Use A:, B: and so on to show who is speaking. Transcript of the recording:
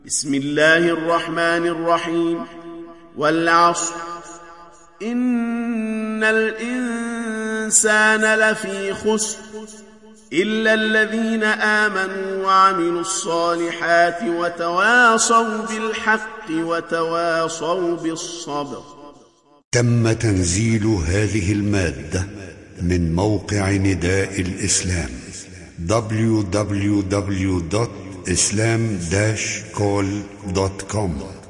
A: بسم الله الرحمن الرحيم. والعصر إن الإنسان لفي خسر إلا الذين آمنوا وعملوا الصالحات وتواصوا بالحق وتواصوا بالصبر.
B: تم تنزيل هذه المادة من موقع نداء الإسلام www.islam-call.com